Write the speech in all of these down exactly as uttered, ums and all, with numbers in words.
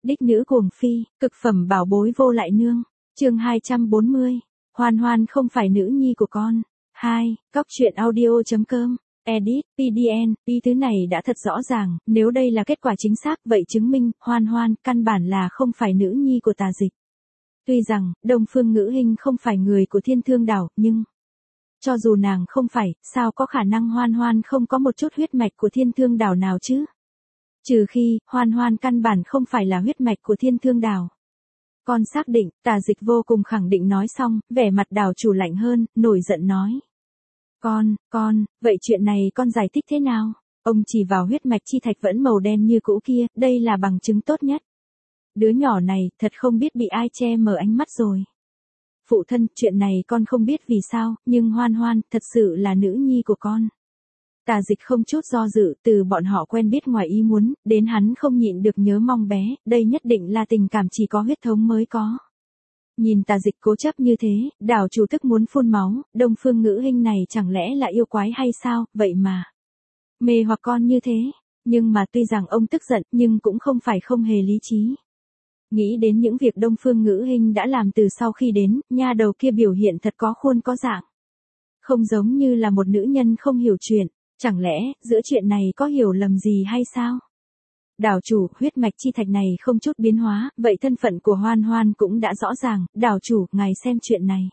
Đích nữ cuồng phi, cực phẩm bảo bối vô lại nương. Chương hai trăm bốn mươi. Hoan Hoan không phải nữ nhi của con. hai. Cóc truyện audio.com. Edit, pê đê en, ý tứ này đã thật rõ ràng, nếu đây là kết quả chính xác vậy chứng minh, Hoan Hoan, căn bản là không phải nữ nhi của Tà Dịch. Tuy rằng, Đông Phương Ngữ Hinh không phải người của Thiên Thương Đảo, nhưng... cho dù nàng không phải, sao có khả năng Hoan Hoan không có một chút huyết mạch của Thiên Thương Đảo nào chứ? Trừ khi, Hoan Hoan căn bản không phải là huyết mạch của Thiên Thương Đảo. Con xác định, Tà Dịch vô cùng khẳng định nói xong, vẻ mặt đảo chủ lạnh hơn, nổi giận nói. Con, con, vậy chuyện này con giải thích thế nào? Ông chỉ vào huyết mạch chi thạch vẫn màu đen như cũ kia, đây là bằng chứng tốt nhất. Đứa nhỏ này, thật không biết bị ai che mờ ánh mắt rồi. Phụ thân, chuyện này con không biết vì sao, nhưng Hoan Hoan, thật sự là nữ nhi của con. Tà Dịch không chút do dự, từ bọn họ quen biết ngoài ý muốn, đến hắn không nhịn được nhớ mong bé, đây nhất định là tình cảm chỉ có huyết thống mới có. Nhìn Tà Dịch cố chấp như thế, đảo chủ tức muốn phun máu, Đông Phương Ngữ Hinh này chẳng lẽ là yêu quái hay sao, vậy mà. Mê hoặc con như thế, nhưng mà tuy rằng ông tức giận, nhưng cũng không phải không hề lý trí. Nghĩ đến những việc Đông Phương Ngữ Hinh đã làm từ sau khi đến, nha đầu kia biểu hiện thật có khuôn có dạng. Không giống như là một nữ nhân không hiểu chuyện, chẳng lẽ, giữa chuyện này có hiểu lầm gì hay sao? Đảo chủ, huyết mạch chi thạch này không chút biến hóa, vậy thân phận của Hoan Hoan cũng đã rõ ràng, đảo chủ, ngài xem chuyện này.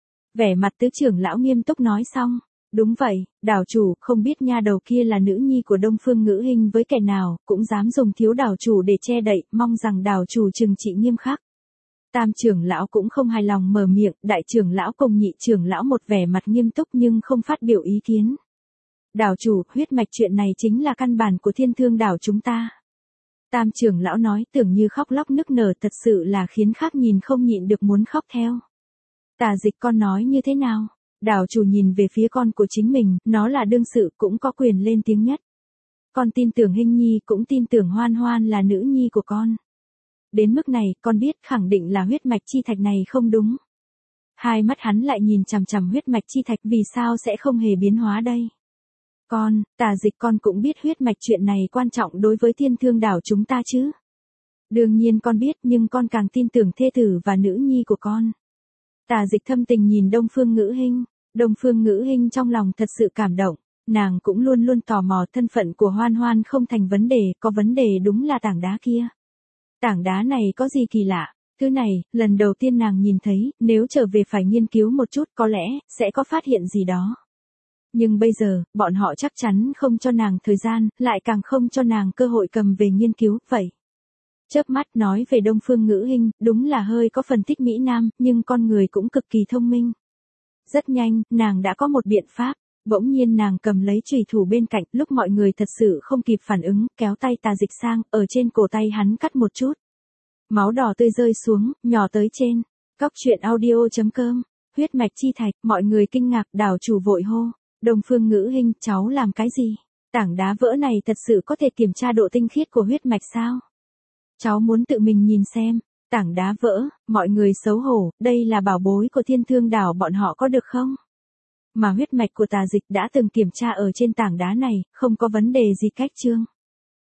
Vẻ mặt tứ trưởng lão nghiêm túc nói xong. Đúng vậy, đảo chủ, không biết nha đầu kia là nữ nhi của Đông Phương Ngữ Hinh với kẻ nào, cũng dám dùng thiếu đảo chủ để che đậy, mong rằng đảo chủ trừng trị nghiêm khắc. Tam trưởng lão cũng không hài lòng mở miệng, đại trưởng lão cùng nhị trưởng lão một vẻ mặt nghiêm túc nhưng không phát biểu ý kiến. Đảo chủ, huyết mạch chuyện này chính là căn bản của Thiên Thương Đảo chúng ta. Tam trưởng lão nói tưởng như khóc lóc nức nở, thật sự là khiến khác nhìn không nhịn được muốn khóc theo. Tà Dịch, con nói như thế nào? Đảo chủ nhìn về phía con của chính mình, nó là đương sự cũng có quyền lên tiếng nhất. Con tin tưởng Hinh Nhi cũng tin tưởng Hoan Hoan là nữ nhi của con. Đến mức này, con biết khẳng định là huyết mạch chi thạch này không đúng. Hai mắt hắn lại nhìn chằm chằm huyết mạch chi thạch, vì sao sẽ không hề biến hóa đây? Con, Tà Dịch, con cũng biết huyết mạch chuyện này quan trọng đối với Thiên Thương Đảo chúng ta chứ. Đương nhiên con biết, nhưng con càng tin tưởng thê tử và nữ nhi của con. Tà Dịch thâm tình nhìn Đông Phương Ngữ Hinh, Đông Phương Ngữ Hinh trong lòng thật sự cảm động, nàng cũng luôn luôn tò mò thân phận của Hoan Hoan không thành vấn đề, có vấn đề đúng là tảng đá kia. Tảng đá này có gì kỳ lạ, thứ này, lần đầu tiên nàng nhìn thấy, nếu trở về phải nghiên cứu một chút có lẽ, sẽ có phát hiện gì đó. Nhưng bây giờ, bọn họ chắc chắn không cho nàng thời gian, lại càng không cho nàng cơ hội cầm về nghiên cứu, vậy. Chớp mắt nói về Đông Phương Ngữ Hinh, đúng là hơi có phần thích Mỹ Nam, nhưng con người cũng cực kỳ thông minh. Rất nhanh, nàng đã có một biện pháp, bỗng nhiên nàng cầm lấy chùy thủ bên cạnh, lúc mọi người thật sự không kịp phản ứng, kéo tay Tà Dịch sang, ở trên cổ tay hắn cắt một chút. Máu đỏ tươi rơi xuống, nhỏ tới trên. Cóc truyện audio.com, huyết mạch chi thạch, mọi người kinh ngạc, đảo chủ vội hô. Đông Phương Ngữ Hinh, cháu làm cái gì? Tảng đá vỡ này thật sự có thể kiểm tra độ tinh khiết của huyết mạch sao? Cháu muốn tự mình nhìn xem. Tảng đá vỡ, mọi người xấu hổ, đây là bảo bối của Thiên Thương Đảo, bọn họ có được không? Mà huyết mạch của Tà Dịch đã từng kiểm tra ở trên tảng đá này, không có vấn đề gì cách chương.